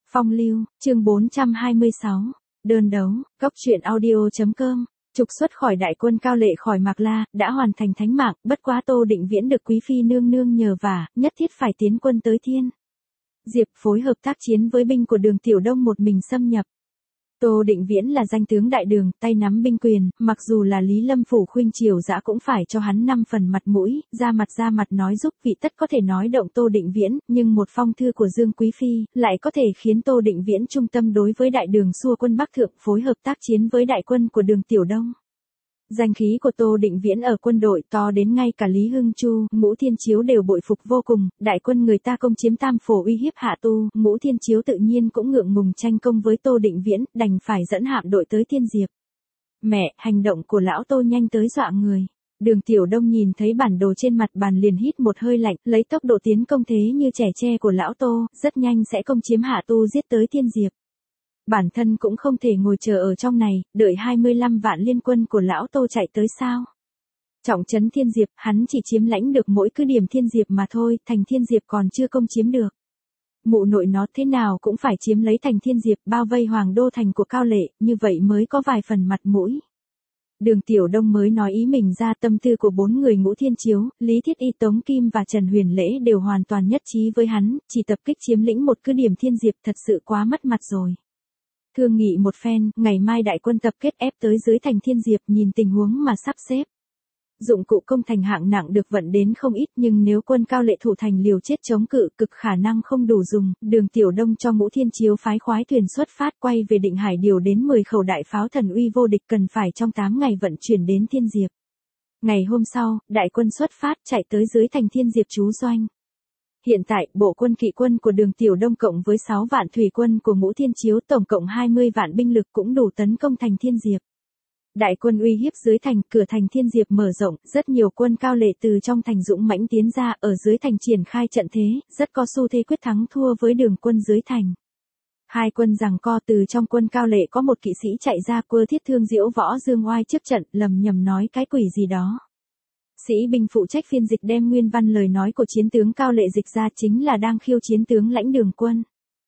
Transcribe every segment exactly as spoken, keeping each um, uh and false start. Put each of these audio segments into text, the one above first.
Phong lưu, chương bốn trăm hai mươi sáu, đơn đấu, cốc truyện audio.com, trục xuất khỏi đại quân Cao Lệ khỏi Mạc La, đã hoàn thành thánh mạng, bất quá Tô Định Viễn được Quý Phi nương nương nhờ vả, nhất thiết phải tiến quân tới Thiên Diệp phối hợp tác chiến với binh của Đường Tiểu Đông một mình xâm nhập. Tô Định Viễn là danh tướng đại đường, tay nắm binh quyền, mặc dù là Lý Lâm Phủ khuynh triều dã cũng phải cho hắn năm phần mặt mũi, ra mặt ra mặt nói giúp vị tất có thể nói động Tô Định Viễn, nhưng một phong thư của Dương Quý Phi, lại có thể khiến Tô Định Viễn trung tâm đối với đại đường xua quân Bắc Thượng phối hợp tác chiến với đại quân của Đường Tiểu Đông. Danh khí của Tô Định Viễn ở quân đội to đến ngay cả Lý Hưng Chu, Ngũ Thiên Chiếu đều bội phục vô cùng, đại quân người ta công chiếm Tam Phổ uy hiếp Hạ Tu, Ngũ Thiên Chiếu tự nhiên cũng ngượng ngùng tranh công với Tô Định Viễn, đành phải dẫn hạm đội tới Thiên Diệp. Mẹ, hành động của lão Tô nhanh tới dọa người. Đường Tiểu Đông nhìn thấy bản đồ trên mặt bàn liền hít một hơi lạnh, lấy tốc độ tiến công thế như trẻ tre của lão Tô, rất nhanh sẽ công chiếm Hạ Tu giết tới Thiên Diệp. Bản thân cũng không thể ngồi chờ ở trong này, đợi hai mươi lăm vạn liên quân của lão Tô chạy tới sao. Trọng trấn Thiên Diệp, hắn chỉ chiếm lãnh được mỗi cứ điểm Thiên Diệp mà thôi, thành Thiên Diệp còn chưa công chiếm được. Mụ nội nó thế nào cũng phải chiếm lấy thành Thiên Diệp, bao vây hoàng đô thành của Cao Lệ, như vậy mới có vài phần mặt mũi. Đường Tiểu Đông mới nói ý mình ra, tâm tư của bốn người Ngũ Thiên Chiếu, Lý Thiết Y, Tống Kim và Trần Huyền Lễ đều hoàn toàn nhất trí với hắn, chỉ tập kích chiếm lĩnh một cứ điểm Thiên Diệp thật sự quá mất mặt rồi. Thương nghị một phen, ngày mai đại quân tập kết ép tới dưới thành Thiên Diệp, nhìn tình huống mà sắp xếp. Dụng cụ công thành hạng nặng được vận đến không ít, nhưng nếu quân Cao Lệ thủ thành liều chết chống cự, cực khả năng không đủ dùng. Đường Tiểu Đông cho Ngũ Thiên Chiếu phái khoái thuyền xuất phát quay về Định Hải, điều đến mười khẩu đại pháo thần uy vô địch, cần phải trong tám ngày vận chuyển đến Thiên Diệp. Ngày hôm sau, đại quân xuất phát chạy tới dưới thành Thiên Diệp trú doanh. Hiện tại, bộ quân kỵ quân của Đường Tiểu Đông cộng với sáu vạn thủy quân của Ngũ Thiên Chiếu, tổng cộng hai mươi vạn binh lực cũng đủ tấn công thành Thiên Diệp. Đại quân uy hiếp dưới thành, cửa thành Thiên Diệp mở rộng, rất nhiều quân Cao Lệ từ trong thành dũng mãnh tiến ra, ở dưới thành triển khai trận thế, rất có xu thế quyết thắng thua với đường quân dưới thành. Hai quân giằng co, từ trong quân Cao Lệ có một kỵ sĩ chạy ra, quơ thiết thương diễu võ dương oai trước trận, lầm nhầm nói cái quỷ gì đó. Sĩ binh phụ trách phiên dịch đem nguyên văn lời nói của chiến tướng Cao Lệ dịch ra, chính là đang khiêu chiến tướng lãnh đường quân.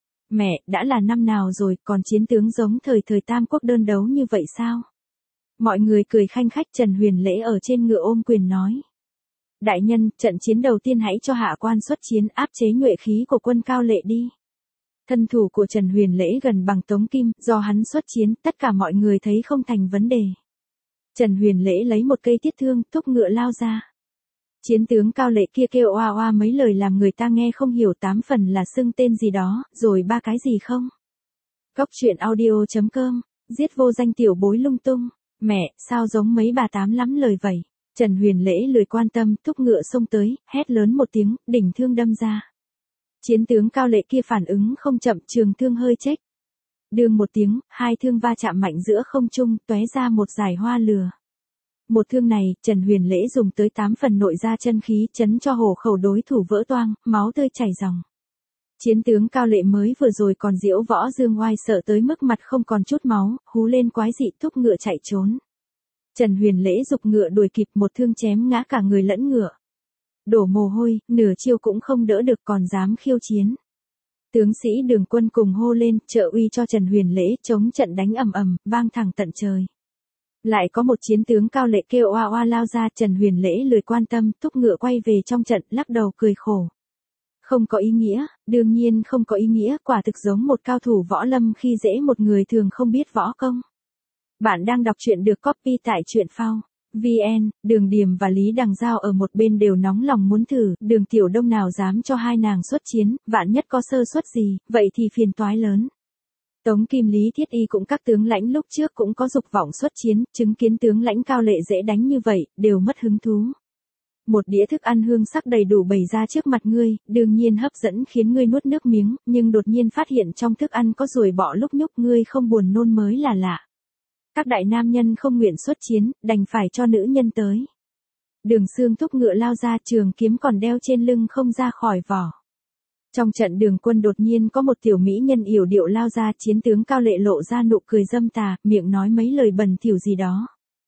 Mẹ, đã là năm nào rồi, còn chiến tướng giống thời thời Tam Quốc đơn đấu như vậy sao? Mọi người cười khanh khách. Trần Huyền Lễ ở trên ngựa ôm quyền nói. Đại nhân, trận chiến đầu tiên hãy cho hạ quan xuất chiến, áp chế nhuệ khí của quân Cao Lệ đi. Thân thủ của Trần Huyền Lễ gần bằng Tống Kim, do hắn xuất chiến, tất cả mọi người thấy không thành vấn đề. Trần Huyền Lễ lấy một cây thiết thương, thúc ngựa lao ra. Chiến tướng Cao Lệ kia kêu oa oa mấy lời làm người ta nghe không hiểu, tám phần là xưng tên gì đó, rồi ba cái gì không. Cốc truyện audio.com, giết vô danh tiểu bối lung tung. Mẹ, sao giống mấy bà tám lắm lời vậy? Trần Huyền Lễ lười quan tâm, thúc ngựa xông tới, hét lớn một tiếng, đỉnh thương đâm ra. Chiến tướng Cao Lệ kia phản ứng không chậm, trường thương hơi chếch. Đương một tiếng, hai thương va chạm mạnh giữa không trung, tóe ra một dải hoa lửa. Một thương này, Trần Huyền Lễ dùng tới tám phần nội ra chân khí, chấn cho hổ khẩu đối thủ vỡ toang, máu tươi chảy ròng. Chiến tướng Cao Lệ mới vừa rồi còn diễu võ dương oai, sợ tới mức mặt không còn chút máu, hú lên quái dị, thúc ngựa chạy trốn. Trần Huyền Lễ giục ngựa đuổi kịp, một thương chém ngã cả người lẫn ngựa. Đổ mồ hôi, nửa chiêu cũng không đỡ được, còn dám khiêu chiến. Tướng sĩ đường quân cùng hô lên, trợ uy cho Trần Huyền Lễ, chống trận đánh ầm ầm, vang thẳng tận trời. Lại có một chiến tướng Cao Lệ kêu oa oa lao ra, Trần Huyền Lễ lười quan tâm, thúc ngựa quay về trong trận, lắc đầu cười khổ. Không có ý nghĩa, đương nhiên không có ý nghĩa, quả thực giống một cao thủ võ lâm khi dễ một người thường không biết võ công. Bạn đang đọc truyện được copy tại truyện phao chấm vn, Đường Điềm và Lý Đằng Giao ở một bên đều nóng lòng muốn thử, Đường Tiểu Đông nào dám cho hai nàng xuất chiến, vạn nhất có sơ suất gì, vậy thì phiền toái lớn. Tống Kim, Lý Thiết Y cũng các tướng lãnh lúc trước cũng có dục vọng xuất chiến, chứng kiến tướng lãnh Cao Lệ dễ đánh như vậy, đều mất hứng thú. Một đĩa thức ăn hương sắc đầy đủ bày ra trước mặt ngươi, đương nhiên hấp dẫn khiến ngươi nuốt nước miếng, nhưng đột nhiên phát hiện trong thức ăn có ruồi bọ lúc nhúc, ngươi không buồn nôn mới là lạ. Các đại nam nhân không nguyện xuất chiến, đành phải cho nữ nhân tới. Đường Xương thúc ngựa lao ra, trường kiếm còn đeo trên lưng không ra khỏi vỏ. Trong trận đường quân đột nhiên có một tiểu mỹ nhân yểu điệu lao ra, chiến tướng Cao Lệ lộ ra nụ cười dâm tà, miệng nói mấy lời bẩn thỉu gì đó.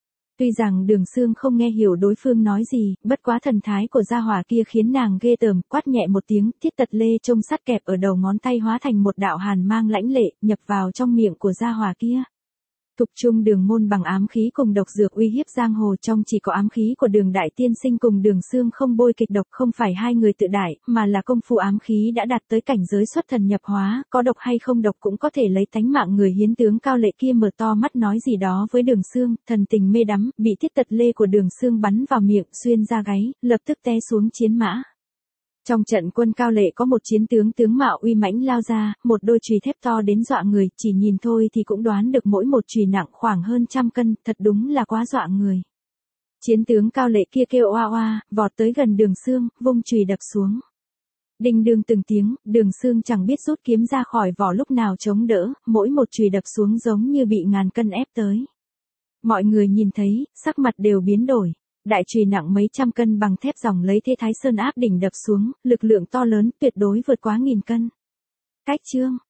Tuy rằng Đường Sương không nghe hiểu đối phương nói gì, bất quá thần thái của gia hỏa kia khiến nàng ghê tởm, quát nhẹ một tiếng, thiết tật lê trông sắt kẹp ở đầu ngón tay hóa thành một đạo hàn mang lãnh lệ, nhập vào trong miệng của gia hỏa kia. Thục Trung Đường môn bằng ám khí cùng độc dược uy hiếp giang hồ, trong chỉ có ám khí của Đường đại tiên sinh cùng Đường Sương không bôi kịch độc, không phải hai người tự đại, mà là công phu ám khí đã đạt tới cảnh giới xuất thần nhập hóa, có độc hay không độc cũng có thể lấy tánh mạng người. Hiến tướng cao lệ kia mở to mắt nói gì đó với Đường Sương, thần tình mê đắm, bị thiết tật lê của Đường Sương bắn vào miệng, xuyên ra gáy, lập tức té xuống chiến mã. Trong trận quân cao lệ có một chiến tướng tướng mạo uy mãnh lao ra, một đôi chùy thép to đến dọa người, chỉ nhìn thôi thì cũng đoán được mỗi một chùy nặng khoảng hơn trăm cân, thật đúng là quá dọa người. Chiến tướng cao lệ kia kêu oa oa, vọt tới gần Đường Sương, vung chùy đập xuống. Đinh đương từng tiếng, Đường Sương chẳng biết rút kiếm ra khỏi vỏ lúc nào chống đỡ, mỗi một chùy đập xuống giống như bị ngàn cân ép tới. Mọi người nhìn thấy, sắc mặt đều biến đổi. Đại chùy nặng mấy trăm cân bằng thép dòng lấy thế Thái Sơn áp đỉnh đập xuống, lực lượng to lớn tuyệt đối vượt quá nghìn cân. Cách chương